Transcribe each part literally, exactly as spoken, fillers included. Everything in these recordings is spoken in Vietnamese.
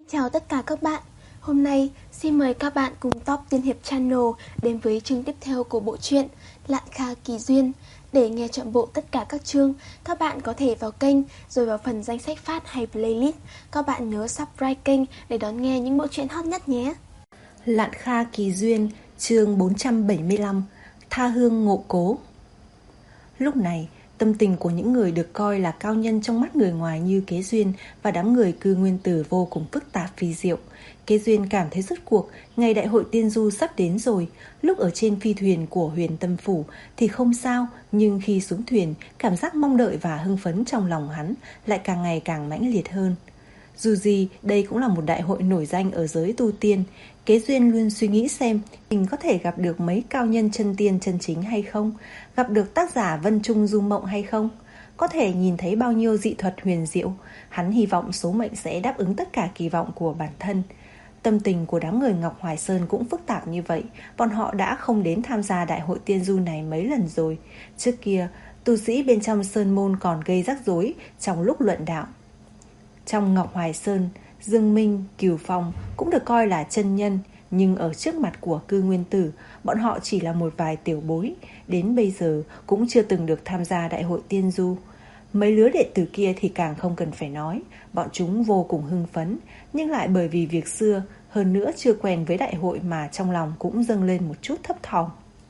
Chào tất cả các bạn. Hôm nay xin mời các bạn cùng Top Tiên Hiệp Channel đến với chương tiếp theo của bộ truyện Lạn Kha Kỳ Duyên. Để nghe trọn bộ tất cả các chương, các bạn có thể vào kênh rồi vào phần danh sách phát hay playlist. Các bạn nhớ subscribe kênh để đón nghe những bộ truyện hot nhất nhé. Lạn Kha Kỳ Duyên, chương bốn trăm bảy mươi lăm, Tha hương ngộ cố. Lúc này, tâm tình của những người được coi là cao nhân trong mắt người ngoài như Kế Duyên và đám người Cư Nguyên Tử vô cùng phức tạp phi diệu. Kế Duyên cảm thấy rốt cuộc ngày đại hội tiên du sắp đến rồi. Lúc ở trên phi thuyền của Huyền Tâm Phủ thì không sao, nhưng khi xuống thuyền, cảm giác mong đợi và hưng phấn trong lòng hắn lại càng ngày càng mãnh liệt hơn. Dù gì, đây cũng là một đại hội nổi danh ở giới tu tiên. Kế Duyên luôn suy nghĩ xem mình có thể gặp được mấy cao nhân chân tiên chân chính hay không, gặp được tác giả Vân Trung Du Mộng hay không, có thể nhìn thấy bao nhiêu dị thuật huyền diệu. Hắn hy vọng số mệnh sẽ đáp ứng tất cả kỳ vọng của bản thân. Tâm tình của đám người Ngọc Hoài Sơn cũng phức tạp như vậy. Bọn họ đã không đến tham gia đại hội tiên du này mấy lần rồi. Trước kia, tu sĩ bên trong Sơn Môn còn gây rắc rối trong lúc luận đạo. Trong Ngọc Hoài Sơn, Dương Minh, Cửu Phong cũng được coi là chân nhân, nhưng ở trước mặt của Cư Nguyên Tử, bọn họ chỉ là một vài tiểu bối, đến bây giờ cũng chưa từng được tham gia đại hội tiên du. Mấy lứa đệ tử kia thì càng không cần phải nói, bọn chúng vô cùng hưng phấn, nhưng lại bởi vì việc xưa, hơn nữa chưa quen với đại hội mà trong lòng cũng dâng lên một chút thấp thỏm.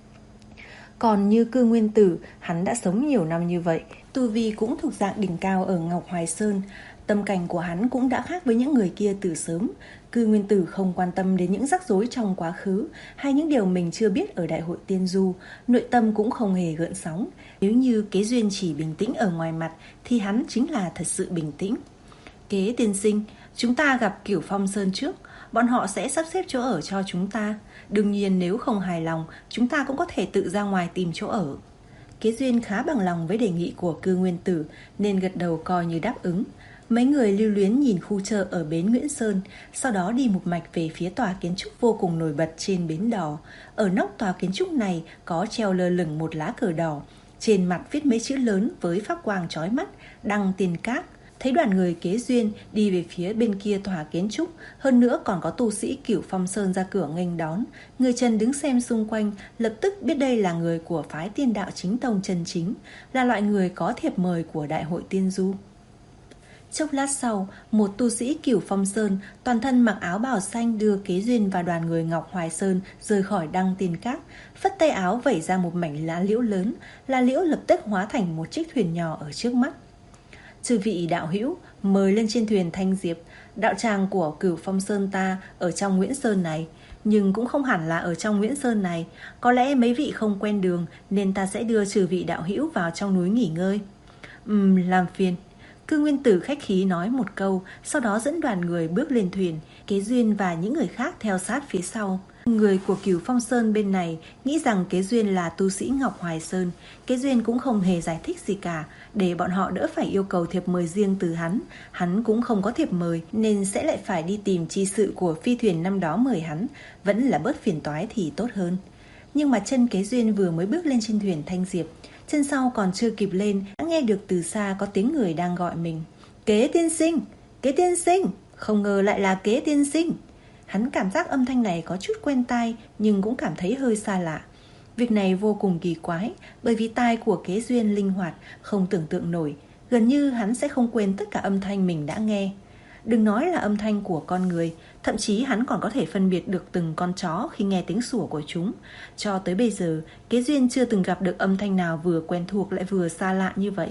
Còn như Cư Nguyên Tử, hắn đã sống nhiều năm như vậy, tu vi cũng thuộc dạng đỉnh cao ở Ngọc Hoài Sơn. Tâm cảnh của hắn cũng đã khác với những người kia từ sớm. Cư Nguyên Tử không quan tâm đến những rắc rối trong quá khứ hay những điều mình chưa biết ở đại hội tiên du, nội tâm cũng không hề gợn sóng. Nếu như Kế Duyên chỉ bình tĩnh ở ngoài mặt thì hắn chính là thật sự bình tĩnh. Kế tiên sinh, chúng ta gặp Cửu Phong Sơn trước, bọn họ sẽ sắp xếp chỗ ở cho chúng ta. Đương nhiên nếu không hài lòng, chúng ta cũng có thể tự ra ngoài tìm chỗ ở. Kế Duyên khá bằng lòng với đề nghị của Cư Nguyên Tử nên gật đầu coi như đáp ứng. Mấy người lưu luyến nhìn khu chợ ở bến Nguyễn Sơn, sau đó đi một mạch về phía tòa kiến trúc vô cùng nổi bật trên bến đò. Ở nóc tòa kiến trúc này có treo lơ lửng một lá cờ đỏ, trên mặt viết mấy chữ lớn với pháp quang chói mắt, Đăng Tiên Các. Thấy đoàn người Kế Duyên đi về phía bên kia tòa kiến trúc, hơn nữa còn có tu sĩ Cửu Phong Sơn ra cửa nghênh đón. Người Trần đứng xem xung quanh, lập tức biết đây là người của phái Tiên Đạo Chính Tông chân chính, là loại người có thiệp mời của đại hội tiên du. Chốc lát sau, một tu sĩ Cửu Phong Sơn toàn thân mặc áo bào xanh đưa Kế Duyên và đoàn người Ngọc Hoài Sơn rời khỏi Đăng Tiên Các, phất tay áo vẩy ra một mảnh lá liễu lớn, lá liễu lập tức hóa thành một chiếc thuyền nhỏ ở trước mắt. Chư vị đạo hữu, mời lên trên thuyền Thanh Diệp. Đạo tràng của Cửu Phong Sơn ta ở trong Nguyễn Sơn này, nhưng cũng không hẳn là ở trong Nguyễn Sơn này. Có lẽ mấy vị không quen đường nên ta sẽ đưa chư vị đạo hữu vào trong núi nghỉ ngơi. Ừm, làm phiền. Cư Nguyên Tử khách khí nói một câu, sau đó dẫn đoàn người bước lên thuyền. Kế Duyên và những người khác theo sát phía sau. Người của Cửu Phong Sơn bên này nghĩ rằng Kế Duyên là tu sĩ Ngọc Hoài Sơn. Kế Duyên cũng không hề giải thích gì cả, để bọn họ đỡ phải yêu cầu thiệp mời riêng từ hắn. Hắn cũng không có thiệp mời nên sẽ lại phải đi tìm chi sự của phi thuyền năm đó mời hắn. Vẫn là bớt phiền toái thì tốt hơn. Nhưng mà chân Kế Duyên vừa mới bước lên trên thuyền Thanh Diệp, chân sau còn chưa kịp lên đã nghe được từ xa có tiếng người đang gọi mình. Kế tiên sinh, Kế tiên sinh, không ngờ lại là Kế tiên sinh. Hắn cảm giác âm thanh này có chút quen tai nhưng cũng cảm thấy hơi xa lạ. Việc này vô cùng kỳ quái, bởi vì tai của Kế Duyên linh hoạt, không tưởng tượng nổi. Gần như hắn sẽ không quên tất cả âm thanh mình đã nghe. Đừng nói là âm thanh của con người, thậm chí hắn còn có thể phân biệt được từng con chó khi nghe tiếng sủa của chúng. Cho tới bây giờ, Kế Duyên chưa từng gặp được âm thanh nào vừa quen thuộc lại vừa xa lạ như vậy.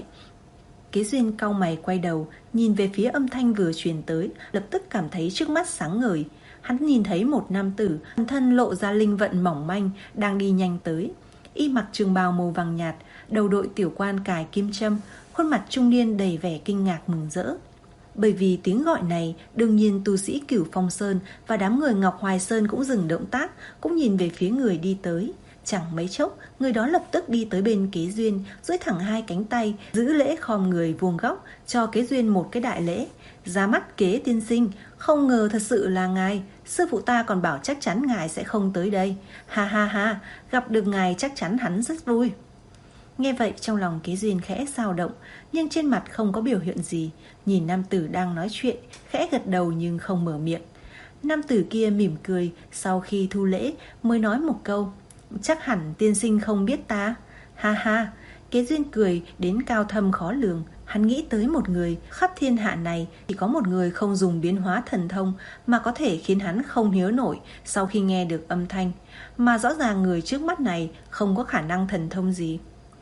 Kế Duyên cau mày quay đầu, nhìn về phía âm thanh vừa truyền tới, lập tức cảm thấy trước mắt sáng ngời. Hắn nhìn thấy một nam tử, toàn thân lộ ra linh vận mỏng manh, đang đi nhanh tới. Y mặc trường bào màu vàng nhạt, đầu đội tiểu quan cài kim châm, khuôn mặt trung niên đầy vẻ kinh ngạc mừng rỡ. Bởi vì tiếng gọi này, đương nhiên tu sĩ Cửu Phong Sơn và đám người Ngọc Hoài Sơn cũng dừng động tác, cũng nhìn về phía người đi tới. Chẳng mấy chốc, người đó lập tức đi tới bên Kế Duyên, duỗi thẳng hai cánh tay, giữ lễ khom người vuông góc, cho Kế Duyên một cái đại lễ. Ra mắt Kế tiên sinh, không ngờ thật sự là ngài. Sư phụ ta còn bảo chắc chắn ngài sẽ không tới đây. Ha ha ha, gặp được ngài chắc chắn hắn rất vui. Nghe vậy trong lòng Kế Duyên khẽ dao động, nhưng trên mặt không có biểu hiện gì. Nhìn nam tử đang nói chuyện, khẽ gật đầu nhưng không mở miệng. Nam tử kia mỉm cười, sau khi thu lễ mới nói một câu: chắc hẳn tiên sinh không biết ta. Ha ha. Kế Duyên cười đến cao thâm khó lường. Hắn nghĩ tới một người, khắp thiên hạ này chỉ có một người không dùng biến hóa thần thông mà có thể khiến hắn không nhớ nổi sau khi nghe được âm thanh. Mà rõ ràng người trước mắt này không có khả năng thần thông gì.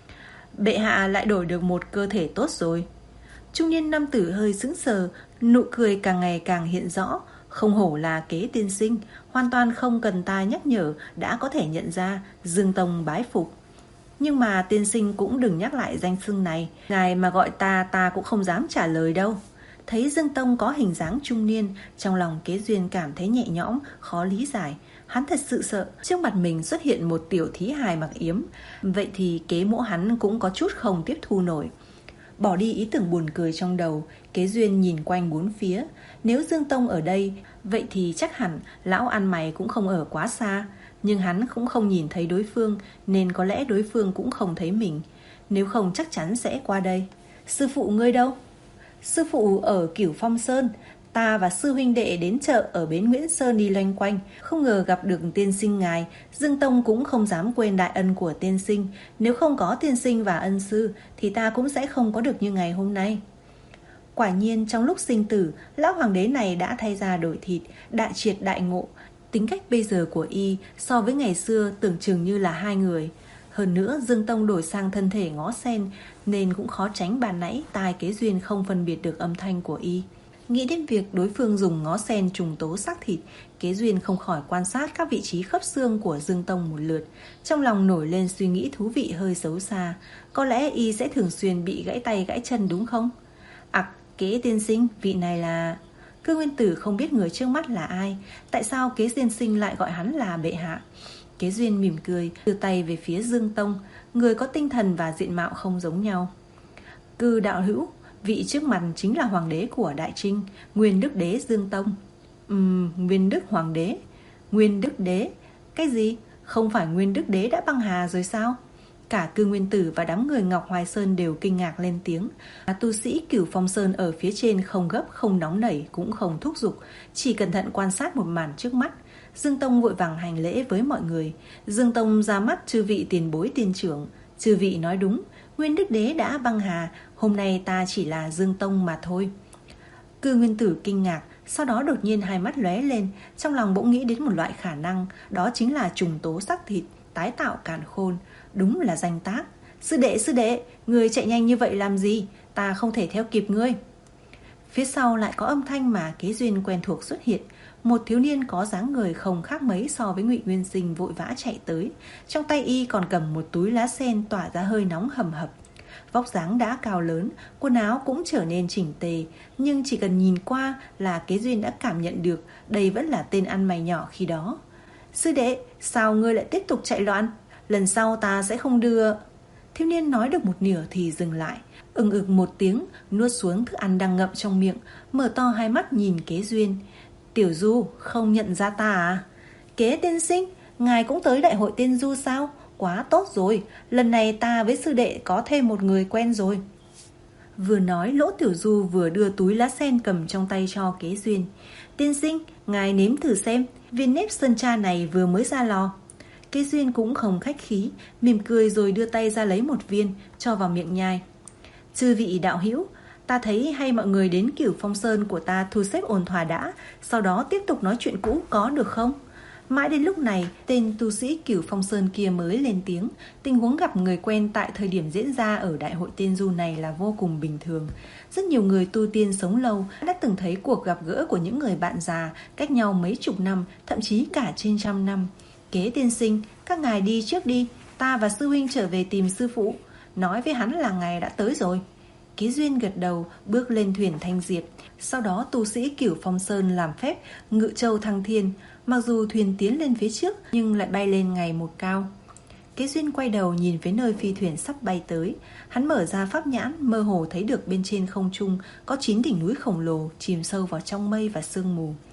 Bệ hạ lại đổi được một cơ thể tốt rồi. Trung niên nam tử hơi sững sờ, nụ cười càng ngày càng hiện rõ. Không hổ là Kế tiên sinh, hoàn toàn không cần ta nhắc nhở đã có thể nhận ra. Dương Tông bái phục. Nhưng mà tiên sinh cũng đừng nhắc lại danh xưng này. Ngài mà gọi ta, ta cũng không dám trả lời đâu. Thấy Dương Tông có hình dáng trung niên, trong lòng Kế Duyên cảm thấy nhẹ nhõm, khó lý giải. Hắn thật sự sợ trước mặt mình xuất hiện một tiểu thí hài mặc yếm. Vậy thì Kế mỗ hắn cũng có chút không tiếp thu nổi. Bỏ đi ý tưởng buồn cười trong đầu, Kế Duyên nhìn quanh bốn phía. Nếu Dương Tông ở đây, vậy thì chắc hẳn lão ăn mày cũng không ở quá xa. Nhưng hắn cũng không nhìn thấy đối phương, nên có lẽ đối phương cũng không thấy mình. Nếu không chắc chắn sẽ qua đây. Sư phụ ngươi đâu? Sư phụ ở Cửu Phong Sơn. Ta và sư huynh đệ đến chợ ở bến Nguyễn Sơn đi loanh quanh, không ngờ gặp được tiên sinh ngài. Dương Tông cũng không dám quên đại ân của tiên sinh. Nếu không có tiên sinh và ân sư thì ta cũng sẽ không có được như ngày hôm nay. Quả nhiên trong lúc sinh tử, lão hoàng đế này đã thay ra đổi thịt, đại triệt đại ngộ. Tính cách bây giờ của y so với ngày xưa tưởng chừng như là hai người. Hơn nữa Dương Tông đổi sang thân thể ngó sen, nên cũng khó tránh bàn nãy tai Kế Duyên không phân biệt được âm thanh của y. Nghĩ đến việc đối phương dùng ngó sen trùng tố xác thịt, Kế Duyên không khỏi quan sát các vị trí khớp xương của Dương Tông một lượt. Trong lòng nổi lên suy nghĩ thú vị hơi xấu xa. Có lẽ y sẽ thường xuyên bị gãy tay gãy chân đúng không? Ặc, Kế tiên sinh, vị này là... Cư Nguyên Tử không biết người trước mắt là ai. Tại sao Kế tiên sinh lại gọi hắn là bệ hạ? Kế Duyên mỉm cười, đưa tay về phía Dương Tông. Người có tinh thần và diện mạo không giống nhau. Cư đạo hữu, vị trước mặt chính là hoàng đế của Đại Trinh, Nguyên Đức Đế Dương Tông. Ừm, Nguyên Đức Hoàng đế. Nguyên Đức Đế? Cái gì? Không phải Nguyên Đức Đế đã băng hà rồi sao? Cả Cư Nguyên Tử và đám người Ngọc Hoài Sơn đều kinh ngạc lên tiếng. Tu sĩ Cửu Phong Sơn ở phía trên không gấp, không nóng nảy, cũng không thúc giục, chỉ cẩn thận quan sát một màn trước mắt. Dương Tông vội vàng hành lễ với mọi người. Dương Tông ra mắt chư vị tiền bối tiên trưởng. Chư vị nói đúng, Nguyên Đức Đế đã băng hà, hôm nay ta chỉ là Dương Tông mà thôi. Cư Nguyên Tử kinh ngạc, sau đó đột nhiên hai mắt lóe lên, trong lòng bỗng nghĩ đến một loại khả năng, đó chính là trùng tố xác thịt, tái tạo càn khôn. Đúng là danh tác. Sư đệ, sư đệ, người chạy nhanh như vậy làm gì? Ta không thể theo kịp ngươi. Phía sau lại có âm thanh mà Kế Duyên quen thuộc xuất hiện. Một thiếu niên có dáng người không khác mấy so với Ngụy Nguyên Sinh vội vã chạy tới. Trong tay y còn cầm một túi lá sen tỏa ra hơi nóng hầm hập. Vóc dáng đã cao lớn, quần áo cũng trở nên chỉnh tề, nhưng chỉ cần nhìn qua là Kế Duyên đã cảm nhận được đây vẫn là tên ăn mày nhỏ khi đó. Sư đệ, sao ngươi lại tiếp tục chạy loạn? Lần sau ta sẽ không đưa... Thiếu niên nói được một nửa thì dừng lại, ừng ực một tiếng, nuốt xuống thức ăn đang ngậm trong miệng, mở to hai mắt nhìn Kế Duyên. Tiểu Du, không nhận ra ta à? Kế tiên sinh, ngài cũng tới đại hội tiên du sao? Quá tốt rồi, lần này ta với sư đệ có thêm một người quen rồi. Vừa nói, Lỗ Tiểu Du vừa đưa túi lá sen cầm trong tay cho Kế Duyên. Tiên sinh, ngài nếm thử xem, viên nếp sơn tra này vừa mới ra lò. Kế Duyên cũng không khách khí, mỉm cười rồi đưa tay ra lấy một viên, cho vào miệng nhai. Chư vị đạo hữu, ta thấy hay mọi người đến Cửu Phong Sơn của ta thu xếp ổn thỏa đã, sau đó tiếp tục nói chuyện cũ có được không? Mãi đến lúc này, tên tu sĩ Cửu Phong Sơn kia mới lên tiếng. Tình huống gặp người quen tại thời điểm diễn ra ở đại hội tiên du này là vô cùng bình thường. Rất nhiều người tu tiên sống lâu đã từng thấy cuộc gặp gỡ của những người bạn già cách nhau mấy chục năm, thậm chí cả trên trăm năm. Kế tiên sinh, các ngài đi trước đi, ta và sư huynh trở về tìm sư phụ. Nói với hắn là ngài đã tới rồi. Kế Duyên gật đầu, bước lên thuyền Thanh Diệp. Sau đó tu sĩ Cửu Phong Sơn làm phép ngự châu thăng thiên. Mặc dù thuyền tiến lên phía trước nhưng lại bay lên ngày một cao. Kế Duyên quay đầu nhìn phía nơi phi thuyền sắp bay tới. Hắn mở ra pháp nhãn, mơ hồ thấy được bên trên không trung có chín đỉnh núi khổng lồ chìm sâu vào trong mây và sương mù.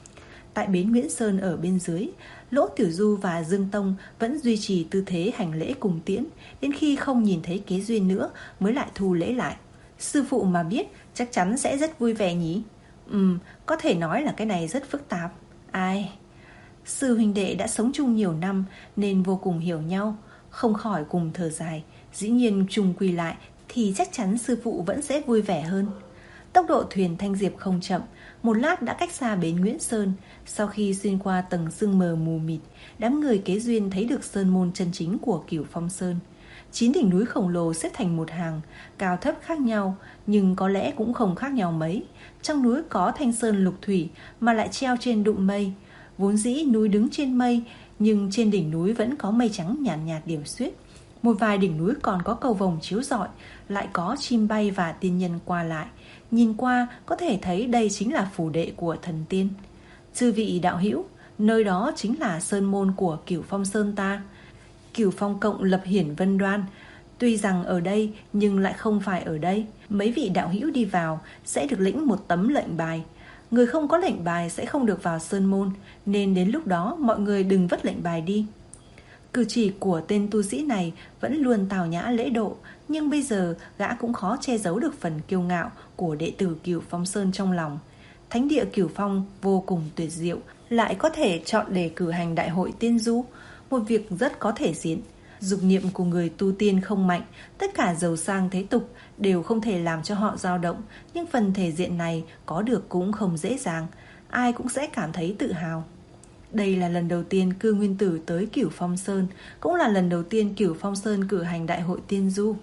Tại bến Nguyễn Sơn ở bên dưới, Lỗ Tiểu Du và Dương Tông vẫn duy trì tư thế hành lễ cùng tiễn, đến khi không nhìn thấy Kế Duyên nữa mới lại thu lễ lại. Sư phụ mà biết chắc chắn sẽ rất vui vẻ nhỉ? Ừm, có thể nói là cái này rất phức tạp. Ai... Sư huynh đệ đã sống chung nhiều năm nên vô cùng hiểu nhau, không khỏi cùng thở dài. Dĩ nhiên chung quy lại thì chắc chắn sư phụ vẫn sẽ vui vẻ hơn. Tốc độ thuyền Thanh Diệp không chậm, một lát đã cách xa bến Nguyễn Sơn. Sau khi xuyên qua tầng sương mờ mù mịt, đám người Kế Duyên thấy được sơn môn chân chính của Cửu Phong Sơn. Chín đỉnh núi khổng lồ xếp thành một hàng, cao thấp khác nhau, nhưng có lẽ cũng không khác nhau mấy. Trong núi có thanh sơn lục thủy mà lại treo trên đụng mây. Vốn dĩ núi đứng trên mây, nhưng trên đỉnh núi vẫn có mây trắng nhàn nhạt, nhạt điểm xuyết. Một vài đỉnh núi còn có cầu vồng chiếu rọi, lại có chim bay và tiên nhân qua lại. Nhìn qua có thể thấy đây chính là phủ đệ của thần tiên. Chư vị đạo hữu, nơi đó chính là sơn môn của Cửu Phong Sơn ta. Cửu Phong Cộng lập hiển vân đoan, tuy rằng ở đây nhưng lại không phải ở đây. Mấy vị đạo hữu đi vào sẽ được lĩnh một tấm lệnh bài. Người không có lệnh bài sẽ không được vào sơn môn, nên đến lúc đó mọi người đừng vứt lệnh bài đi. Cử chỉ của tên tu sĩ này vẫn luôn tào nhã lễ độ, nhưng bây giờ gã cũng khó che giấu được phần kiêu ngạo của đệ tử Cửu Phong Sơn trong lòng. Thánh địa Cửu Phong vô cùng tuyệt diệu, lại có thể chọn để cử hành đại hội tiên du, một việc rất có thể diễn. Dục niệm của người tu tiên không mạnh, tất cả giàu sang thế tục đều không thể làm cho họ dao động, nhưng phần thể diện này có được cũng không dễ dàng, ai cũng sẽ cảm thấy tự hào. Đây là lần đầu tiên Cư Nguyên Tử tới Cửu Phong Sơn, cũng là lần đầu tiên Cửu Phong Sơn cử hành đại hội tiên du.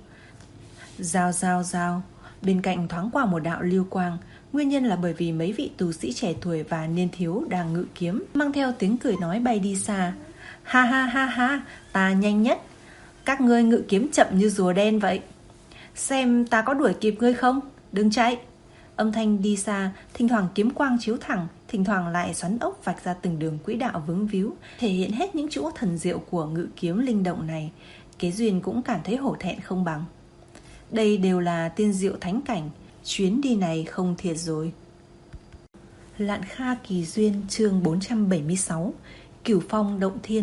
Giao giao giao, bên cạnh thoáng qua một đạo lưu quang, nguyên nhân là bởi vì mấy vị tu sĩ trẻ tuổi và niên thiếu đang ngự kiếm, mang theo tiếng cười nói bay đi xa. Ha ha ha ha, ta nhanh nhất, các ngươi ngự kiếm chậm như rùa đen vậy. Xem ta có đuổi kịp ngươi không? Đừng chạy. Âm thanh đi xa, thỉnh thoảng kiếm quang chiếu thẳng, thỉnh thoảng lại xoắn ốc vạch ra từng đường quỹ đạo vướng víu, thể hiện hết những chỗ thần diệu của ngự kiếm linh động này. Kế Duyên cũng cảm thấy hổ thẹn không bằng. Đây đều là tiên diệu thánh cảnh, chuyến đi này không thiệt rồi. Lạn Kha Kỳ Duyên, chương bốn trăm bảy mươi sáu, Cửu Phong Động Thiên.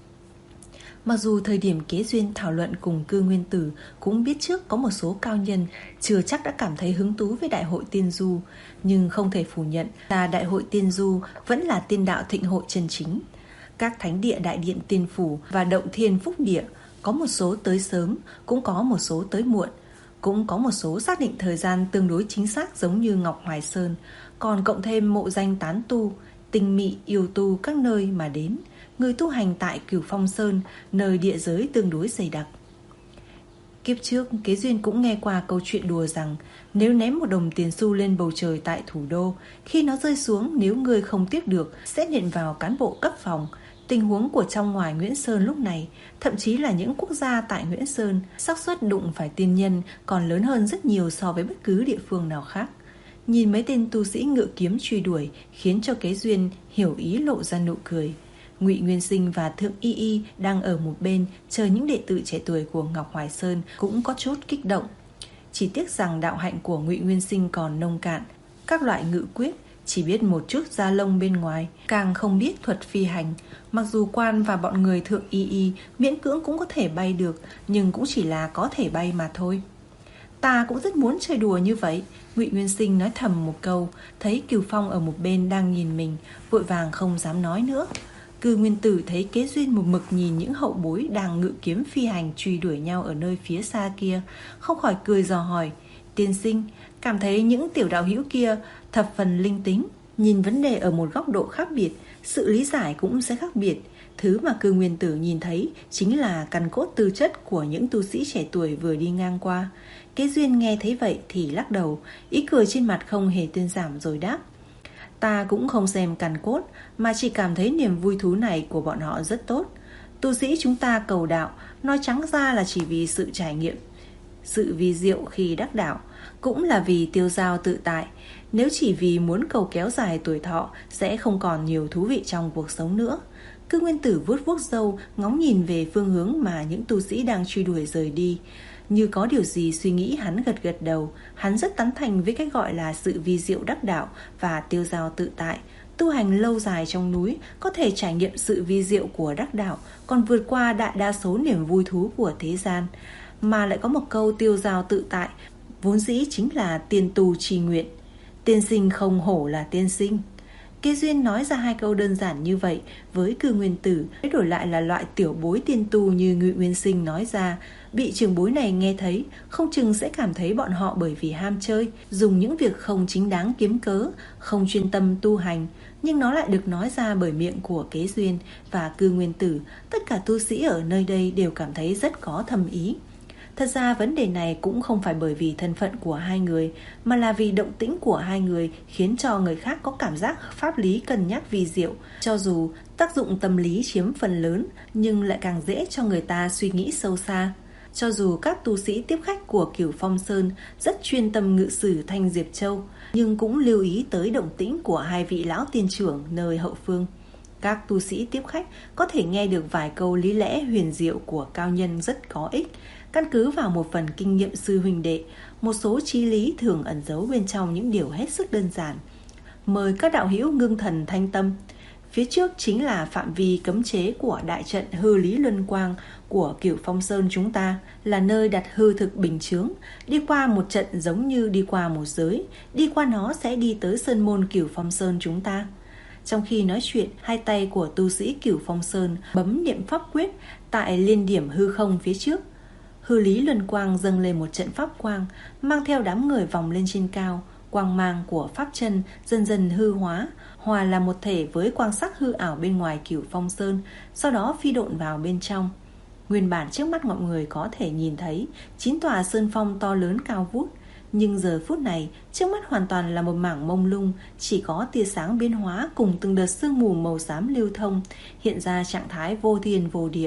Mặc dù thời điểm Kế Duyên thảo luận cùng Cư Nguyên Tử cũng biết trước có một số cao nhân chưa chắc đã cảm thấy hứng thú với đại hội tiên du, nhưng không thể phủ nhận là đại hội tiên du vẫn là tiên đạo thịnh hội chân chính. Các thánh địa đại điện tiên phủ và động thiên phúc địa có một số tới sớm, cũng có một số tới muộn, cũng có một số xác định thời gian tương đối chính xác giống như Ngọc Hoài Sơn, còn cộng thêm mộ danh tán tu, tinh mị yêu tu các nơi mà đến, người tu hành tại Cửu Phong Sơn, nơi địa giới tương đối dày đặc. Kiếp trước, Kế Duyên cũng nghe qua câu chuyện đùa rằng nếu ném một đồng tiền xu lên bầu trời tại thủ đô, khi nó rơi xuống nếu người không tiếp được sẽ nện vào cán bộ cấp phòng. Tình huống của trong ngoài Nguyễn Sơn lúc này, thậm chí là những quốc gia tại Nguyễn Sơn, xác suất đụng phải tiên nhân còn lớn hơn rất nhiều so với bất cứ địa phương nào khác. Nhìn mấy tên tu sĩ ngự kiếm truy đuổi khiến cho Kế Duyên hiểu ý lộ ra nụ cười. Ngụy Nguyên Sinh và Thượng Y Y đang ở một bên chờ những đệ tử trẻ tuổi của Ngọc Hoài Sơn cũng có chút kích động. Chỉ tiếc rằng đạo hạnh của Ngụy Nguyên Sinh còn nông cạn, các loại ngự quyết chỉ biết một chút da lông bên ngoài, càng không biết thuật phi hành. Mặc dù Quan và bọn người Thượng Y Y miễn cưỡng cũng có thể bay được, nhưng cũng chỉ là có thể bay mà thôi. Ta cũng rất muốn chơi đùa như vậy, Ngụy Nguyên Sinh nói thầm một câu, thấy Cửu Phong ở một bên đang nhìn mình, vội vàng không dám nói nữa. Cư Nguyên Tử thấy Kế Duyên một mực nhìn những hậu bối đang ngự kiếm phi hành truy đuổi nhau ở nơi phía xa kia, không khỏi cười dò hỏi: tiên sinh, cảm thấy những tiểu đạo hữu kia thập phần linh tính, nhìn vấn đề ở một góc độ khác biệt, sự lý giải cũng sẽ khác biệt. Thứ mà Cư Nguyên Tử nhìn thấy chính là căn cốt tư chất của những tu sĩ trẻ tuổi vừa đi ngang qua. Kế Duyên nghe thấy vậy thì lắc đầu, ý cười trên mặt không hề thuyên giảm rồi đáp: ta cũng không xem căn cốt, mà chỉ cảm thấy niềm vui thú này của bọn họ rất tốt. Tu sĩ chúng ta cầu đạo, nói trắng ra là chỉ vì sự trải nghiệm, sự vi diệu khi đắc đạo, cũng là vì tiêu dao tự tại. Nếu chỉ vì muốn cầu kéo dài tuổi thọ, sẽ không còn nhiều thú vị trong cuộc sống nữa. Cư Nguyên Tử vuốt vuốt râu, ngóng nhìn về phương hướng mà những tu sĩ đang truy đuổi rời đi. Như có điều gì suy nghĩ, hắn gật gật đầu. Hắn rất tán thành với cái gọi là sự vi diệu đắc đạo và tiêu dao tự tại. Tu hành lâu dài trong núi có thể trải nghiệm sự vi diệu của đắc đạo, còn vượt qua đại đa số niềm vui thú của thế gian. Mà lại có một câu tiêu dao tự tại, vốn dĩ chính là tiên tu trì nguyện. Tiên sinh không hổ là tiên sinh. Kế Duyên nói ra hai câu đơn giản như vậy với Cư Nguyên Tử, đổi lại là loại tiểu bối tiên tu như Ngụy Nguyên Sinh nói ra. Bị trưởng bối này nghe thấy, không chừng sẽ cảm thấy bọn họ bởi vì ham chơi, dùng những việc không chính đáng kiếm cớ, không chuyên tâm tu hành. Nhưng nó lại được nói ra bởi miệng của Kế Duyên và Cư Nguyên Tử. Tất cả tu sĩ ở nơi đây đều cảm thấy rất có thâm ý. Thật ra vấn đề này cũng không phải bởi vì thân phận của hai người, mà là vì động tĩnh của hai người khiến cho người khác có cảm giác pháp lý cân nhắc vi diệu. Cho dù tác dụng tâm lý chiếm phần lớn, nhưng lại càng dễ cho người ta suy nghĩ sâu xa. Cho dù các tu sĩ tiếp khách của Cửu Phong Sơn rất chuyên tâm ngự sử Thanh Diệp Châu, nhưng cũng lưu ý tới động tĩnh của hai vị lão tiên trưởng nơi hậu phương. Các tu sĩ tiếp khách có thể nghe được vài câu lý lẽ huyền diệu của cao nhân rất có ích. Căn cứ vào một phần kinh nghiệm sư huynh đệ, một số chí lý thường ẩn giấu bên trong những điều hết sức đơn giản. Mời các đạo hữu ngưng thần thanh tâm. Phía trước chính là phạm vi cấm chế của đại trận hư lý luân quang của Cửu Phong Sơn chúng ta, là nơi đặt hư thực bình chướng. Đi qua một trận giống như đi qua một giới, đi qua nó sẽ đi tới sơn môn Cửu Phong Sơn chúng ta. Trong khi nói chuyện, hai tay của tu sĩ Cửu Phong Sơn bấm niệm pháp quyết tại liên điểm hư không phía trước. Hư lý luân quang dâng lên một trận pháp quang, mang theo đám người vòng lên trên cao. Quang mang của pháp chân dần dần hư hóa, hòa làm một thể với quang sắc hư ảo bên ngoài Cửu Phong Sơn, sau đó phi độn vào bên trong. Nguyên bản trước mắt mọi người có thể nhìn thấy chín tòa sơn phong to lớn cao vút, nhưng giờ phút này trước mắt hoàn toàn là một mảng mông lung, chỉ có tia sáng biến hóa cùng từng đợt sương mù màu xám lưu thông, hiện ra trạng thái vô thiên vô địa.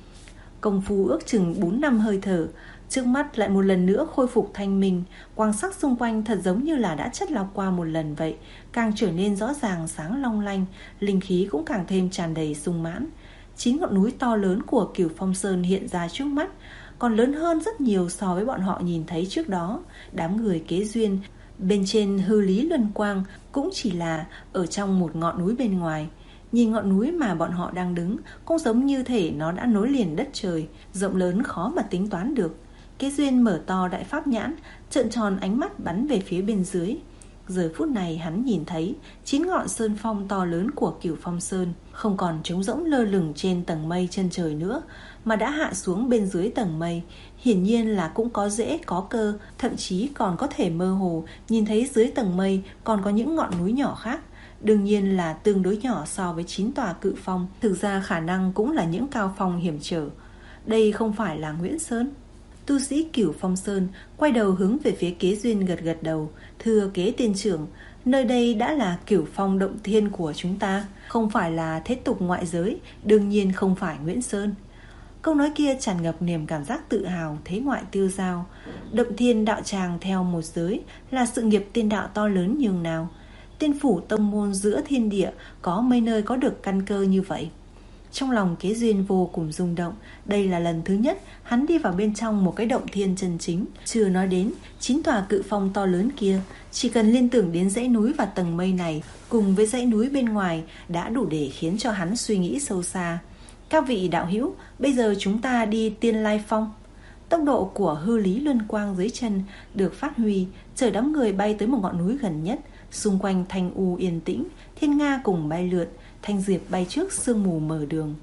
Công phu ước chừng bốn năm hơi thở, trước mắt lại một lần nữa khôi phục thanh minh. Quang sắc xung quanh thật giống như là đã chất lọc qua một lần vậy, càng trở nên rõ ràng sáng long lanh, linh khí cũng càng thêm tràn đầy sung mãn. Chín ngọn núi to lớn của Cửu Phong Sơn hiện ra trước mắt, còn lớn hơn rất nhiều so với bọn họ nhìn thấy trước đó. Đám người Kế Duyên bên trên hư lý luân quang cũng chỉ là ở trong một ngọn núi bên ngoài. Nhìn ngọn núi mà bọn họ đang đứng cũng giống như thể nó đã nối liền đất trời, rộng lớn khó mà tính toán được. Kế Duyên mở to đại pháp nhãn, trợn tròn ánh mắt bắn về phía bên dưới. Giờ phút này hắn nhìn thấy chín ngọn sơn phong to lớn của Cửu Phong Sơn không còn trống rỗng lơ lửng trên tầng mây chân trời nữa, mà đã hạ xuống bên dưới tầng mây. Hiển nhiên là cũng có rễ có cơ, thậm chí còn có thể mơ hồ nhìn thấy dưới tầng mây còn có những ngọn núi nhỏ khác. Đương nhiên là tương đối nhỏ so với chín tòa cự phong, thực ra khả năng cũng là những cao phong hiểm trở. Đây không phải là Nguyễn Sơn. Tu sĩ Cửu Phong Sơn quay đầu hướng về phía Kế Duyên gật gật đầu. Thưa Kế tiên trưởng, nơi đây đã là Cửu Phong động thiên của chúng ta, không phải là thế tục ngoại giới, đương nhiên không phải Nguyễn Sơn. Câu nói kia tràn ngập niềm cảm giác tự hào thế ngoại tiêu dao. Động thiên đạo tràng theo một giới là sự nghiệp tiên đạo to lớn nhường nào. Tiên phủ tông môn giữa thiên địa có mấy nơi có được căn cơ như vậy. Trong lòng Kế Duyên vô cùng rung động. Đây là lần thứ nhất hắn đi vào bên trong một cái động thiên chân chính. Chưa nói đến chín tòa cự phong to lớn kia, chỉ cần liên tưởng đến dãy núi và tầng mây này cùng với dãy núi bên ngoài đã đủ để khiến cho hắn suy nghĩ sâu xa. Các vị đạo hữu, bây giờ chúng ta đi Tiên Lai Phong. Tốc độ của hư lý luân quang dưới chân được phát huy, chở đám người bay tới một ngọn núi gần nhất. Xung quanh thanh u yên tĩnh, thiên nga cùng bay lượn, thanh diệp bay trước sương mù mở đường.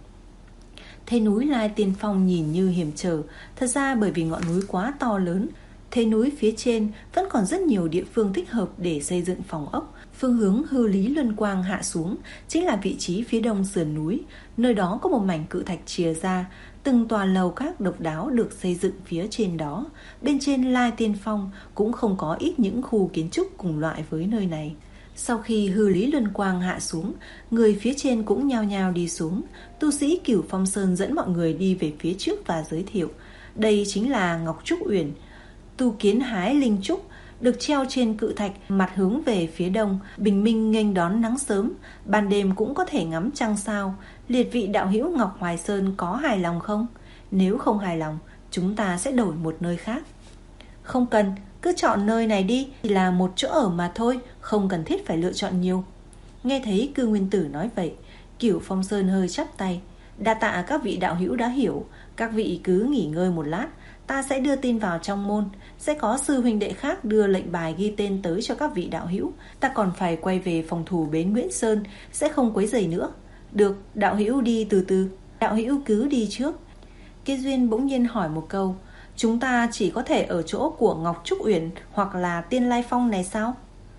Thế núi Lai Tiên Phong nhìn như hiểm trở, thật ra bởi vì ngọn núi quá to lớn. Thế núi phía trên vẫn còn rất nhiều địa phương thích hợp để xây dựng phòng ốc. Phương hướng hư lý luân quang hạ xuống chính là vị trí phía đông sườn núi. Nơi đó có một mảnh cự thạch chìa ra, từng tòa lầu các độc đáo được xây dựng phía trên đó. Bên trên Lai Tiên Phong cũng không có ít những khu kiến trúc cùng loại với nơi này. Sau khi hư lý luân quang hạ xuống, người phía trên cũng nhao nhao đi xuống. Tu sĩ Cửu Phong Sơn dẫn mọi người đi về phía trước và giới thiệu. Đây chính là Ngọc Trúc Uyển, tu kiến hái linh trúc, được treo trên cự thạch, mặt hướng về phía đông, bình minh nghênh đón nắng sớm, ban đêm cũng có thể ngắm trăng sao. Liệt vị đạo hữu Ngọc Hoài Sơn có hài lòng không? Nếu không hài lòng, chúng ta sẽ đổi một nơi khác. Không cần, cứ chọn nơi này đi, chỉ là một chỗ ở mà thôi, không cần thiết phải lựa chọn nhiều. Nghe thấy Cư Nguyên Tử nói vậy, Cửu Phong Sơn hơi chắp tay. Đa tạ các vị đạo hữu đã hiểu, các vị cứ nghỉ ngơi một lát, ta sẽ đưa tin vào trong môn. Sẽ có sư huynh đệ khác đưa lệnh bài ghi tên tới cho các vị đạo hữu. Ta còn phải quay về phòng thủ bến Nguyễn Sơn, sẽ không quấy rầy nữa. Được, đạo hữu đi từ từ. Đạo hữu cứ đi trước. Kế Duyên bỗng nhiên hỏi một câu. Chúng ta chỉ có thể ở chỗ của Ngọc Trúc Uyển hoặc là Tiên Lai Phong này sao?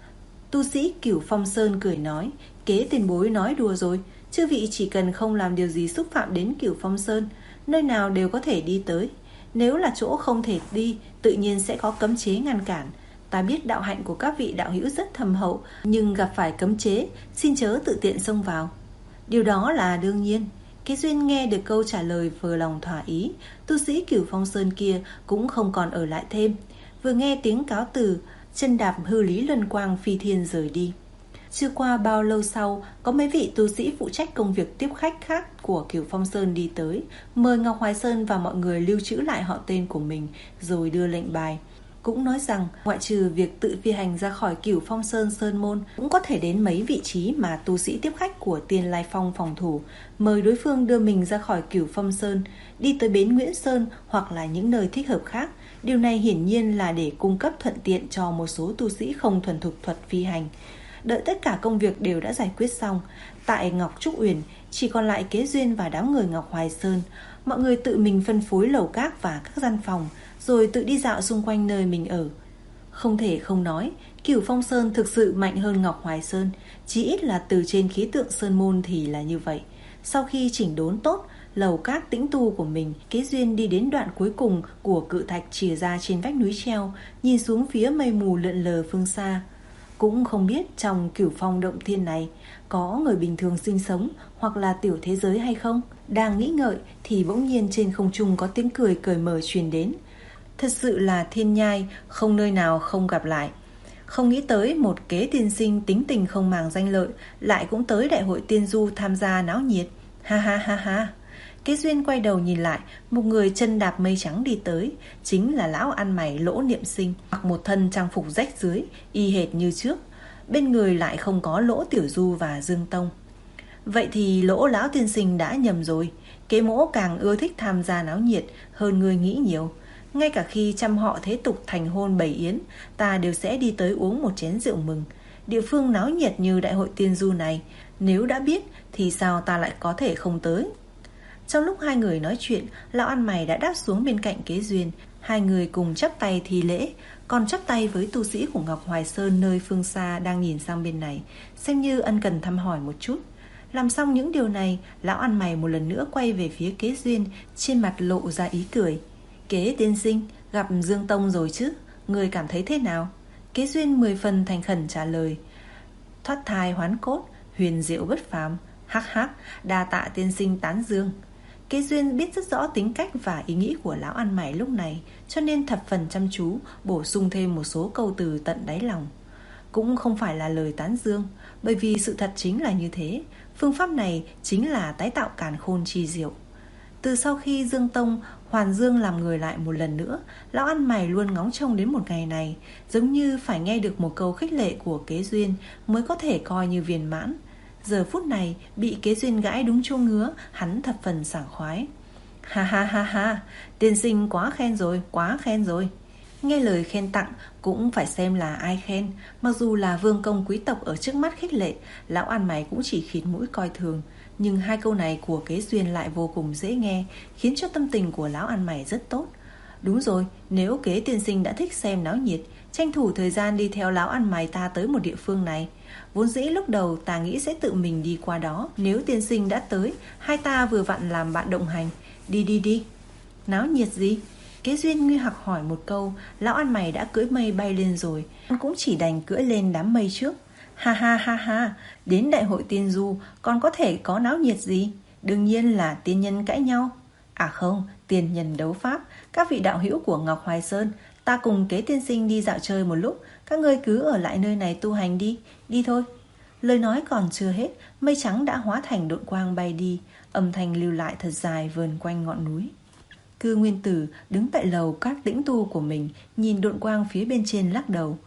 Tu sĩ Cửu Phong Sơn cười nói. Kế tiền bối nói đùa rồi. Chư vị chỉ cần không làm điều gì xúc phạm đến Cửu Phong Sơn, nơi nào đều có thể đi tới. Nếu là chỗ không thể đi, tự nhiên sẽ có cấm chế ngăn cản. Ta biết đạo hạnh của các vị đạo hữu rất thâm hậu, nhưng gặp phải cấm chế, xin chớ tự tiện xông vào. Điều đó là đương nhiên. Kế Duyên nghe được câu trả lời vừa lòng thỏa ý. Tu sĩ Cửu Phong Sơn kia cũng không còn ở lại thêm. Vừa nghe tiếng cáo từ, chân đạp hư lý luân quang phi thiên rời đi. Chưa qua bao lâu sau, có mấy vị tu sĩ phụ trách công việc tiếp khách khác của Cửu Phong Sơn đi tới, mời Ngọc Hoài Sơn và mọi người lưu trữ lại họ tên của mình, rồi đưa lệnh bài. Cũng nói rằng, ngoại trừ việc tự phi hành ra khỏi Cửu Phong Sơn Sơn Môn, cũng có thể đến mấy vị trí mà tu sĩ tiếp khách của Tiên Lai Phong phòng thủ, mời đối phương đưa mình ra khỏi Cửu Phong Sơn, đi tới bến Nguyễn Sơn hoặc là những nơi thích hợp khác. Điều này hiển nhiên là để cung cấp thuận tiện cho một số tu sĩ không thuần thục thuật phi hành. Đợi tất cả công việc đều đã giải quyết xong, tại Ngọc Trúc Uyển chỉ còn lại Kế Duyên và đám người Ngọc Hoài Sơn. Mọi người tự mình phân phối lầu các và các gian phòng, rồi tự đi dạo xung quanh nơi mình ở. Không thể không nói, Cửu Phong Sơn thực sự mạnh hơn Ngọc Hoài Sơn, chí ít là từ trên khí tượng Sơn Môn thì là như vậy. Sau khi chỉnh đốn tốt lầu các tĩnh tu của mình, Kế Duyên đi đến đoạn cuối cùng của cự thạch chìa ra trên vách núi treo, nhìn xuống phía mây mù lượn lờ phương xa. Cũng không biết trong Cửu Phong động thiên này có người bình thường sinh sống hoặc là tiểu thế giới hay không. Đang nghĩ ngợi thì bỗng nhiên trên không trung có tiếng cười cởi mở truyền đến. Thật sự là thiên nhai, không nơi nào không gặp lại. Không nghĩ tới một Kế tiên sinh tính tình không màng danh lợi lại cũng tới đại hội tiên du tham gia náo nhiệt. Ha ha ha ha. Kế Duyên quay đầu nhìn lại, một người chân đạp mây trắng đi tới, chính là lão ăn mày Lỗ Niệm Sinh, mặc một thân trang phục rách rưới, y hệt như trước. Bên người lại không có Lỗ Tiểu Du và Dương Tông. Vậy thì Lỗ lão tiên sinh đã nhầm rồi. Kế mỗ càng ưa thích tham gia náo nhiệt hơn người nghĩ nhiều. Ngay cả khi trăm họ thế tục thành hôn bày yến, ta đều sẽ đi tới uống một chén rượu mừng. Địa phương náo nhiệt như đại hội tiên du này, nếu đã biết thì sao ta lại có thể không tới. Trong lúc hai người nói chuyện, lão ăn mày đã đáp xuống bên cạnh Kế Duyên. Hai người cùng chắp tay thi lễ, còn chắp tay với tu sĩ của Ngọc Hoài Sơn nơi phương xa đang nhìn sang bên này, xem như ân cần thăm hỏi một chút. Làm xong những điều này, lão ăn mày một lần nữa quay về phía Kế Duyên, trên mặt lộ ra ý cười. Kế tiên sinh, gặp Dương Tông rồi chứ, người cảm thấy thế nào? Kế Duyên mười phần thành khẩn trả lời. Thoát thai hoán cốt, huyền diệu bất phàm. Hắc hắc, đa tạ tiên sinh tán dương. Kế Duyên biết rất rõ tính cách và ý nghĩ của lão ăn mày lúc này, cho nên thập phần chăm chú, bổ sung thêm một số câu từ tận đáy lòng. Cũng không phải là lời tán dương, bởi vì sự thật chính là như thế. Phương pháp này chính là tái tạo càn khôn chi diệu. Từ sau khi Dương Tông hoàn dương làm người lại một lần nữa, lão ăn mày luôn ngóng trông đến một ngày này, giống như phải nghe được một câu khích lệ của Kế Duyên mới có thể coi như viên mãn. Giờ phút này bị Kế Duyên gãi đúng chỗ ngứa, hắn thập phần sảng khoái. Ha ha ha ha, tiên sinh quá khen rồi, quá khen rồi. Nghe lời khen tặng cũng phải xem là ai khen. Mặc dù là vương công quý tộc ở trước mắt khích lệ, lão ăn mày cũng chỉ khiến mũi coi thường. Nhưng hai câu này của Kế Duyên lại vô cùng dễ nghe, khiến cho tâm tình của lão ăn mày rất tốt. Đúng rồi, nếu Kế tiên sinh đã thích xem náo nhiệt, tranh thủ thời gian đi theo lão ăn mày ta tới một địa phương này. Vốn dĩ lúc đầu ta nghĩ sẽ tự mình đi qua đó. Nếu tiên sinh đã tới, hai ta vừa vặn làm bạn đồng hành. Đi đi đi. Náo nhiệt gì? Kế Duyên nguy hoặc hỏi một câu. Lão ăn mày đã cưỡi mây bay lên rồi, hắn cũng chỉ đành cưỡi lên đám mây trước. Ha ha ha ha, đến đại hội tiên du còn có thể có náo nhiệt gì? Đương nhiên là tiên nhân cãi nhau. À không, tiên nhân đấu pháp. Các vị đạo hữu của Ngọc Hoài Sơn, ta cùng Kế tiên sinh đi dạo chơi một lúc. Các ngươi cứ ở lại nơi này tu hành đi. Đi thôi. Lời nói còn chưa hết, mây trắng đã hóa thành đội quang bay đi. Âm thanh lưu lại thật dài vờn quanh ngọn núi. Cư Nguyên Tử đứng tại lầu các tĩnh tu của mình, nhìn đội quang phía bên trên lắc đầu.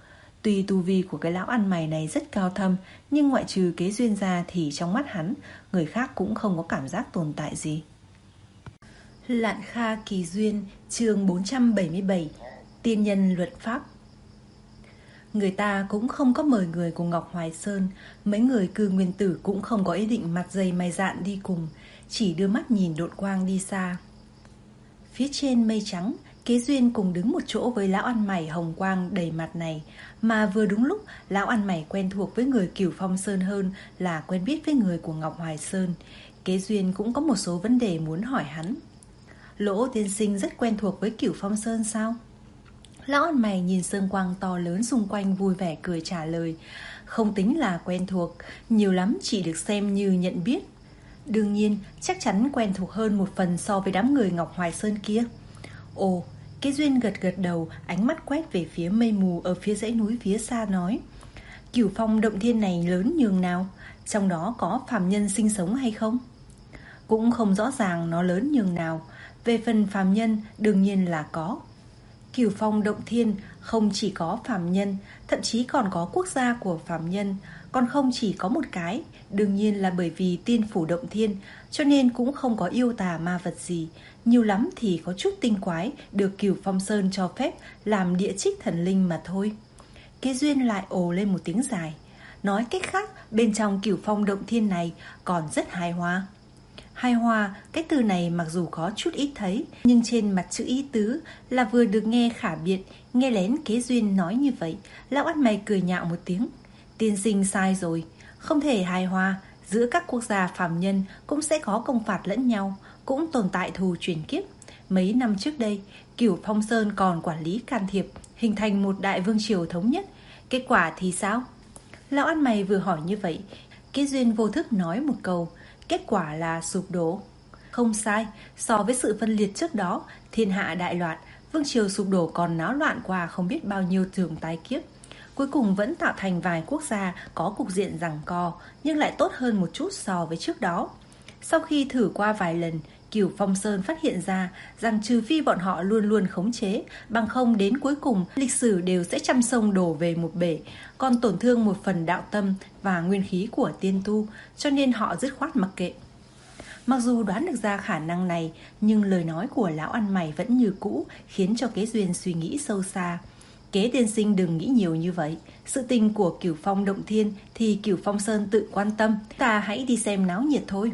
Tuy tu vi của cái lão ăn mày này rất cao thâm, nhưng ngoại trừ Kế Duyên ra thì trong mắt hắn, người khác cũng không có cảm giác tồn tại gì. Lạn Kha Kỳ Duyên, chương bốn trăm bảy mươi bảy, Tiên nhân luật pháp. Người ta cũng không có mời người của Ngọc Hoài Sơn, mấy người cư nguyên tử cũng không có ý định mặt dày mày dạn đi cùng, chỉ đưa mắt nhìn đội quang đi xa. Phía trên mây trắng, Kế Duyên cùng đứng một chỗ với lão ăn mày hồng quang đầy mặt này, mà vừa đúng lúc lão ăn mày quen thuộc với người Cửu Phong Sơn hơn là quen biết với người của Ngọc Hoài Sơn. Kế Duyên cũng có một số vấn đề muốn hỏi hắn. Lỗ tiên sinh rất quen thuộc với Cửu Phong Sơn sao? Lão ăn mày nhìn sơn quang to lớn xung quanh vui vẻ cười trả lời. Không tính là quen thuộc, nhiều lắm chỉ được xem như nhận biết. Đương nhiên, chắc chắn quen thuộc hơn một phần so với đám người Ngọc Hoài Sơn kia. Ồ, Kế Duyên gật gật đầu, ánh mắt quét về phía mây mù ở phía dãy núi phía xa nói. Cửu Phong động thiên này lớn nhường nào? Trong đó có phàm nhân sinh sống hay không? Cũng không rõ ràng nó lớn nhường nào. Về phần phàm nhân, đương nhiên là có. Cửu Phong động thiên không chỉ có phàm nhân, thậm chí còn có quốc gia của phàm nhân, còn không chỉ có một cái. Đương nhiên là bởi vì tiên phủ động thiên, cho nên cũng không có yêu tà ma vật gì. Nhiều lắm thì có chút tinh quái được Cửu Phong Sơn cho phép làm địa trích thần linh mà thôi. Kế Duyên lại ồ lên một tiếng dài. Nói cách khác, bên trong Cửu Phong động thiên này còn rất hài hòa. Hài hòa, cái từ này mặc dù có chút ít thấy, nhưng trên mặt chữ ý tứ là vừa được nghe khả biệt. Nghe lén Kế Duyên nói như vậy, lão ăn mày cười nhạo một tiếng. Tiên sinh sai rồi, không thể hài hòa. Giữa các quốc gia phàm nhân cũng sẽ có công phạt lẫn nhau, cũng tồn tại thù chuyển kiếp. Mấy năm trước đây, Cửu Phong Sơn còn quản lý can thiệp, hình thành một đại vương triều thống nhất. Kết quả thì sao? Lão ăn mày vừa hỏi như vậy, Kế Duyên vô thức nói một câu. Kết quả là sụp đổ. Không sai, so với sự phân liệt trước đó, thiên hạ đại loạn, vương triều sụp đổ còn náo loạn qua không biết bao nhiêu trường tái kiếp. Cuối cùng vẫn tạo thành vài quốc gia có cục diện giằng co, nhưng lại tốt hơn một chút so với trước đó. Sau khi thử qua vài lần, Cửu Phong Sơn phát hiện ra rằng trừ phi bọn họ luôn luôn khống chế, bằng không đến cuối cùng lịch sử đều sẽ trăm sông đổ về một bể, còn tổn thương một phần đạo tâm và nguyên khí của tiên tu, cho nên họ dứt khoát mặc kệ. Mặc dù đoán được ra khả năng này, nhưng lời nói của lão ăn mày vẫn như cũ, khiến cho Kế Duyên suy nghĩ sâu xa. Kế tiên sinh đừng nghĩ nhiều như vậy. Sự tình của Cửu Phong động thiên thì Cửu Phong Sơn tự quan tâm, ta hãy đi xem náo nhiệt thôi.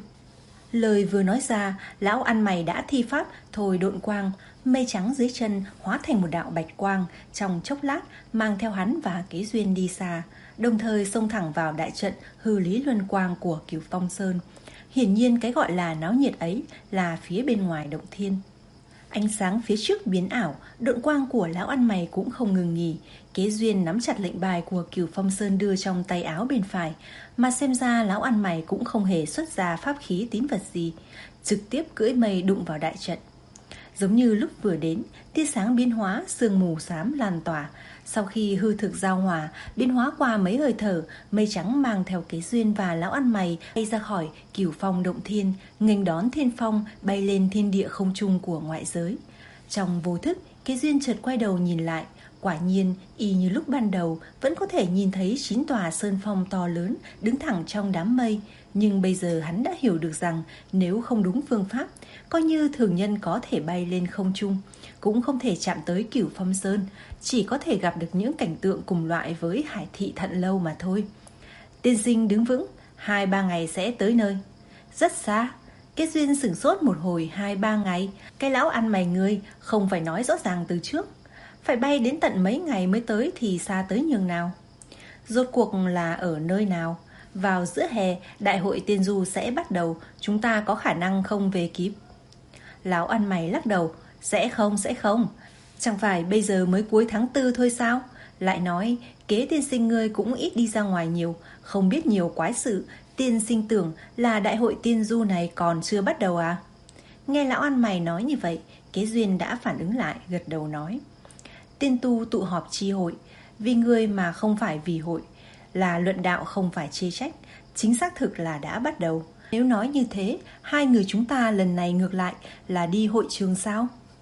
Lời vừa nói ra, lão ăn mày đã thi pháp thôi độn quang, mây trắng dưới chân hóa thành một đạo bạch quang, trong chốc lát mang theo hắn và Kế Duyên đi xa, đồng thời xông thẳng vào đại trận hư lý luân quang của Cửu Phong Sơn. Hiển nhiên cái gọi là náo nhiệt ấy là phía bên ngoài động thiên. Ánh sáng phía trước biến ảo, độn quang của lão ăn mày cũng không ngừng nghỉ. Kế Duyên nắm chặt lệnh bài của Cửu Phong Sơn đưa trong tay áo bên phải, mà xem ra lão ăn mày cũng không hề xuất ra pháp khí tín vật gì, trực tiếp cưỡi mây đụng vào đại trận. Giống như lúc vừa đến, tia sáng biến hóa, sương mù xám lan tỏa. Sau khi hư thực giao hòa, biến hóa qua mấy hơi thở, mây trắng mang theo Kế Duyên và lão ăn mày bay ra khỏi Cửu Phong động thiên, nghênh đón thiên phong bay lên thiên địa không trung của ngoại giới. Trong vô thức, Kế Duyên chợt quay đầu nhìn lại. Quả nhiên, y như lúc ban đầu, vẫn có thể nhìn thấy chín tòa sơn phong to lớn đứng thẳng trong đám mây. Nhưng bây giờ hắn đã hiểu được rằng nếu không đúng phương pháp, coi như thường nhân có thể bay lên không trung, cũng không thể chạm tới Cửu Phong Sơn, chỉ có thể gặp được những cảnh tượng cùng loại với Hải Thị Thận Lâu mà thôi. Tiên sinh đứng vững, hai ba ngày sẽ tới nơi. Rất xa. Kế Duyên sửng sốt một hồi. Hai ba ngày, cái lão ăn mày ngươi không phải nói rõ ràng từ trước. Phải bay đến tận mấy ngày mới tới thì xa tới nhường nào? Rốt cuộc là ở nơi nào? Vào giữa hè, đại hội tiên du sẽ bắt đầu, chúng ta có khả năng không về kịp. Lão ăn mày lắc đầu. Sẽ không, sẽ không. Chẳng phải bây giờ mới cuối tháng tư thôi sao? Lại nói, Kế tiên sinh ngươi cũng ít đi ra ngoài nhiều, không biết nhiều quái sự. Tiên sinh tưởng là đại hội tiên du này còn chưa bắt đầu à? Nghe lão ăn mày nói như vậy, Kế Duyên đã phản ứng lại, gật đầu nói. Tiên tu tụ họp chi hội, vì ngươi mà không phải vì hội, là luận đạo không phải chê trách, chính xác thực là đã bắt đầu. Nếu nói như thế, hai người chúng ta lần này ngược lại là đi hội trường sao?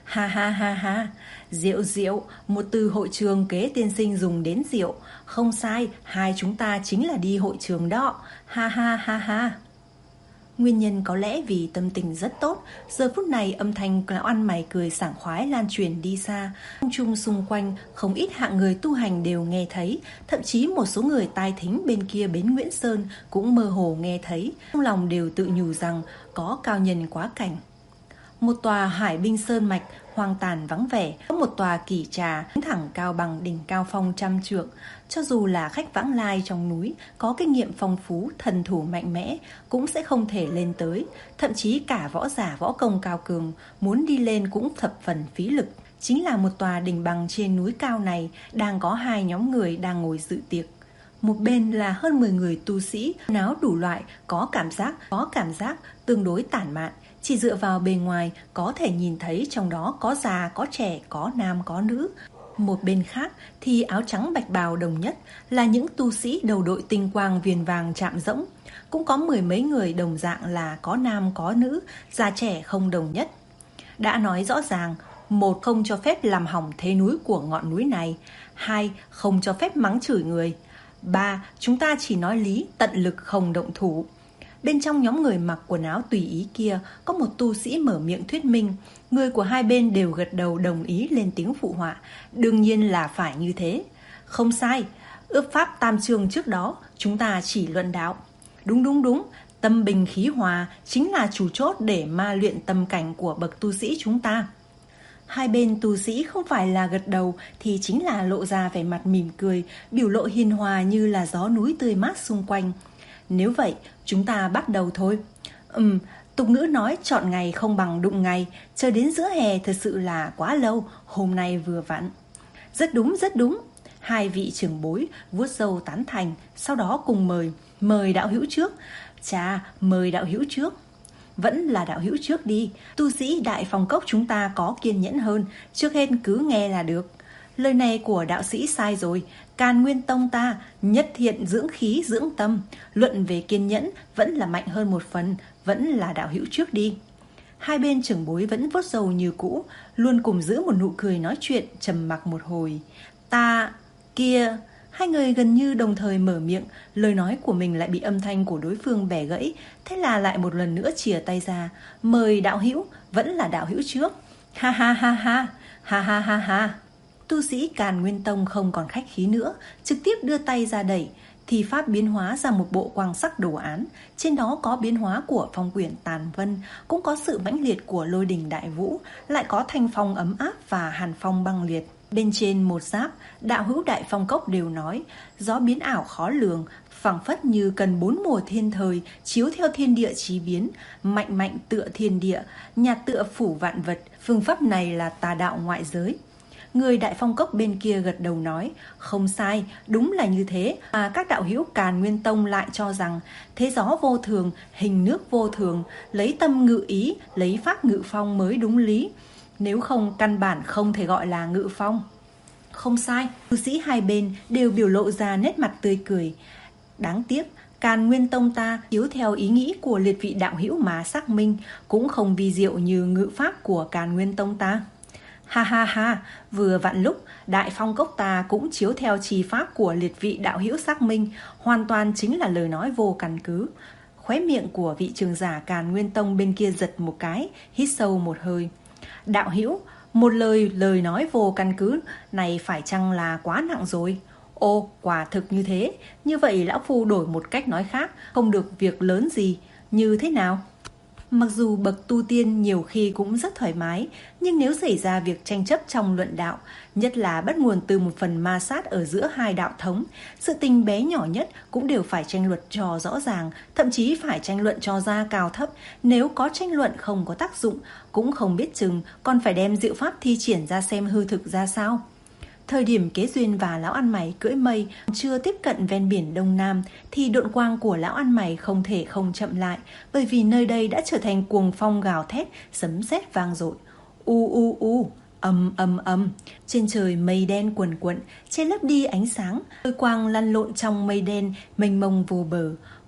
Ha ha ha ha. Rượu rượu, một từ hội trường kế tiên sinh dùng đến rượu. Không sai, hai chúng ta chính là đi hội trường đó. Ha ha ha ha. Nguyên nhân có lẽ vì tâm tình rất tốt. Giờ phút này âm thanh lão ăn mày cười sảng khoái lan truyền đi xa. Không trung xung quanh không ít hạng người tu hành đều nghe thấy. Thậm chí một số người tai thính bên kia bến Nguyễn Sơn cũng mơ hồ nghe thấy. Trong lòng đều tự nhủ rằng có cao nhân quá cảnh. Một tòa hải binh sơn mạch hoang tàn vắng vẻ, có một tòa kỷ trà đứng thẳng cao bằng đỉnh cao phong trăm trượng. Cho dù là khách vãng lai trong núi, có kinh nghiệm phong phú, thần thủ mạnh mẽ, cũng sẽ không thể lên tới. Thậm chí cả võ giả võ công cao cường, muốn đi lên cũng thập phần phí lực. Chính là một tòa đình bằng trên núi cao này, đang có hai nhóm người đang ngồi dự tiệc. Một bên là hơn mười người tu sĩ, áo đủ loại, có cảm giác, có cảm giác tương đối tản mạn. Chỉ dựa vào bề ngoài có thể nhìn thấy trong đó có già, có trẻ, có nam, có nữ. Một bên khác thì áo trắng bạch bào đồng nhất là những tu sĩ đầu đội tinh quang viền vàng chạm rỗng. Cũng có mười mấy người đồng dạng là có nam, có nữ, già trẻ không đồng nhất. Đã nói rõ ràng, một, không cho phép làm hỏng thế núi của ngọn núi này. Hai, không cho phép mắng chửi người. Ba, chúng ta chỉ nói lý, tận lực không động thủ. Bên trong nhóm người mặc quần áo tùy ý kia có một tu sĩ mở miệng thuyết minh. Người của hai bên đều gật đầu đồng ý lên tiếng phụ họa. Đương nhiên là phải như thế. Không sai, ước pháp tam chương trước đó chúng ta chỉ luận đạo. Đúng đúng đúng, tâm bình khí hòa chính là chủ chốt để ma luyện tâm cảnh của bậc tu sĩ chúng ta. Hai bên tu sĩ không phải là gật đầu thì chính là lộ ra vẻ mặt mỉm cười, biểu lộ hiền hòa như là gió núi tươi mát xung quanh. Nếu vậy, chúng ta bắt đầu thôi. Ừm, tục ngữ nói chọn ngày không bằng đụng ngày, chờ đến giữa hè thật sự là quá lâu, hôm nay vừa vặn. Rất đúng, rất đúng. Hai vị trưởng bối vuốt râu tán thành, sau đó cùng mời. Mời đạo hữu trước. Chà, mời đạo hữu trước. Vẫn là đạo hữu trước đi. Tu sĩ Đại Phong Cốc chúng ta có kiên nhẫn hơn, trước hết cứ nghe là được. Lời này của đạo sĩ sai rồi. Càn Nguyên Tông ta nhất thiện dưỡng khí dưỡng tâm, luận về kiên nhẫn vẫn là mạnh hơn một phần, vẫn là đạo hữu trước đi. Hai bên trưởng bối vẫn vuốt râu như cũ, luôn cùng giữ một nụ cười nói chuyện, trầm mặc một hồi. Ta, kia, hai người gần như đồng thời mở miệng, lời nói của mình lại bị âm thanh của đối phương bẻ gãy, thế là lại một lần nữa chìa tay ra, mời đạo hữu, vẫn là đạo hữu trước. Ha ha ha ha, ha ha ha ha. Tu sĩ Càn Nguyên Tông không còn khách khí nữa, trực tiếp đưa tay ra đẩy, thì pháp biến hóa ra một bộ quang sắc đồ án. Trên đó có biến hóa của phong quyển tàn vân, cũng có sự mãnh liệt của lôi đình đại vũ, lại có thanh phong ấm áp và hàn phong băng liệt. Bên trên một giáp, đạo hữu Đại Phong Cốc đều nói, gió biến ảo khó lường, phảng phất như cần bốn mùa thiên thời, chiếu theo thiên địa chí biến, mạnh mạnh tựa thiên địa, nhạt tựa phủ vạn vật. Phương pháp này là tà đạo ngoại giới. Người Đại Phong Cốc bên kia gật đầu nói, không sai, đúng là như thế. Mà các đạo hữu Càn Nguyên Tông lại cho rằng, thế gió vô thường, hình nước vô thường, lấy tâm ngự ý, lấy pháp ngự phong mới đúng lý. Nếu không, căn bản không thể gọi là ngự phong. Không sai, tu sĩ hai bên đều biểu lộ ra nét mặt tươi cười. Đáng tiếc, Càn Nguyên Tông ta chiếu theo ý nghĩ của liệt vị đạo hữu mà xác minh, cũng không vi diệu như ngự pháp của Càn Nguyên Tông ta. Ha ha ha, vừa vặn lúc Đại Phong Cốc ta cũng chiếu theo trì pháp của liệt vị đạo hữu xác minh, hoàn toàn chính là lời nói vô căn cứ. Khóe miệng của vị trường giả Càn Nguyên Tông bên kia giật một cái, hít sâu một hơi. Đạo hữu, một lời lời nói vô căn cứ này phải chăng là quá nặng rồi? Ồ, quả thực như thế. Như vậy lão phu đổi một cách nói khác, không được việc lớn gì. Như thế nào? Mặc dù bậc tu tiên nhiều khi cũng rất thoải mái, nhưng nếu xảy ra việc tranh chấp trong luận đạo, nhất là bắt nguồn từ một phần ma sát ở giữa hai đạo thống, sự tình bé nhỏ nhất cũng đều phải tranh luận cho rõ ràng, thậm chí phải tranh luận cho ra cao thấp. Nếu có tranh luận không có tác dụng, cũng không biết chừng còn phải đem diệu pháp thi triển ra xem hư thực ra sao. Thời điểm Kế Duyên và lão ăn mày cưỡi mây chưa tiếp cận ven biển Đông Nam thì độn quang của lão ăn mày không thể không chậm lại, bởi vì nơi đây đã trở thành cuồng phong gào thét, sấm sét vang dội. U u u, ầm ầm ầm, trên trời mây đen quần quận, che lấp đi ánh sáng, lôi quang lăn lộn trong mây đen mênh mông vô bờ.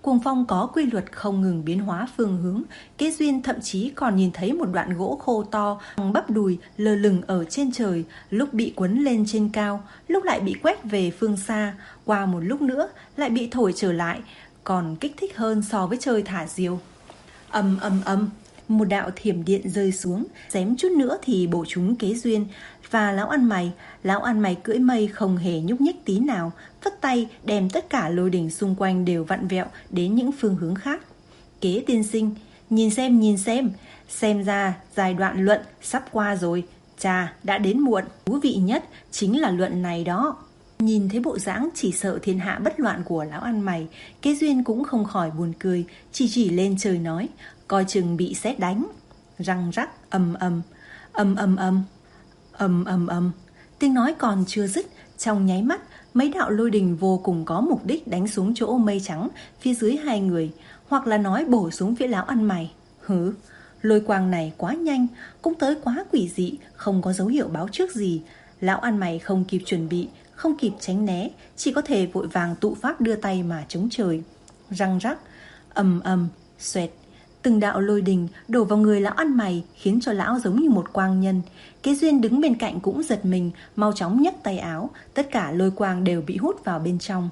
Cuồng phong có quy luật không ngừng biến hóa phương hướng. Kế Duyên thậm chí còn nhìn thấy một đoạn gỗ khô to bằng bắp đùi lơ lửng ở trên trời, lúc bị quấn lên trên cao, lúc lại bị quét về phương xa, qua một lúc nữa lại bị thổi trở lại, còn kích thích hơn so với chơi thả diều. Ầm ầm ầm, một đạo thiểm điện rơi xuống, xém chút nữa thì bổ trúng Kế Duyên và lão ăn mày. Lão ăn mày cưỡi mây không hề nhúc nhích tí nào, vất tay đem tất cả lôi đỉnh xung quanh đều vặn vẹo đến những phương hướng khác. Kế tiên sinh, nhìn xem nhìn xem, xem ra giai đoạn luận sắp qua rồi. Chà, đã đến muộn. Thú vị nhất chính là luận này đó. Nhìn thấy bộ dáng chỉ sợ thiên hạ bất loạn của lão ăn mày, Kế Duyên cũng không khỏi buồn cười, chỉ chỉ lên trời nói, coi chừng bị sét đánh. Răng rắc, ầm ầm, ầm ầm ầm, ầm ầm ầm. Tiếng nói còn chưa dứt, trong nháy mắt, mấy đạo lôi đình vô cùng có mục đích đánh xuống chỗ mây trắng phía dưới hai người, hoặc là nói bổ xuống phía lão ăn mày. Hứ, lôi quang này quá nhanh, cũng tới quá quỷ dị, không có dấu hiệu báo trước gì. Lão ăn mày không kịp chuẩn bị, không kịp tránh né, chỉ có thể vội vàng tụ pháp đưa tay mà chống trời. Răng rắc, ầm ầm, xoẹt. Từng đạo lôi đình đổ vào người lão ăn mày, khiến cho lão giống như một quang nhân. Kế Duyên đứng bên cạnh cũng giật mình, mau chóng nhấc tay áo, tất cả lôi quang đều bị hút vào bên trong.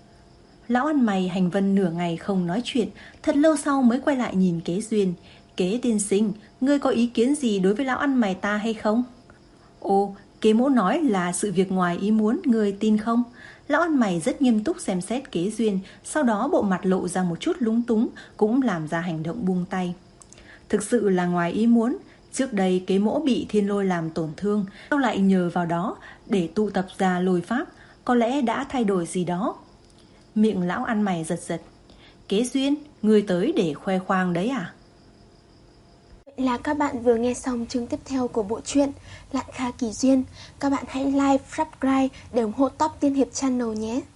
Lão ăn mày hành vân nửa ngày không nói chuyện, thật lâu sau mới quay lại nhìn Kế Duyên. Kế tiên sinh, ngươi có ý kiến gì đối với lão ăn mày ta hay không? Ồ, Kế mỗ nói là sự việc ngoài ý muốn, ngươi tin không? Lão ăn mày rất nghiêm túc xem xét Kế Duyên, sau đó bộ mặt lộ ra một chút lúng túng, cũng làm ra hành động buông tay. Thực sự là ngoài ý muốn, trước đây Kế mỗ bị thiên lôi làm tổn thương, sau lại nhờ vào đó để tụ tập ra lôi pháp, có lẽ đã thay đổi gì đó. Miệng lão ăn mày giật giật. Kế Duyên, ngươi tới để khoe khoang đấy à? Vậy là các bạn vừa nghe xong chương tiếp theo của bộ truyện Lạn Kha Kỳ Duyên. Các bạn hãy like, subscribe để ủng hộ Top Tiên Hiệp Channel nhé.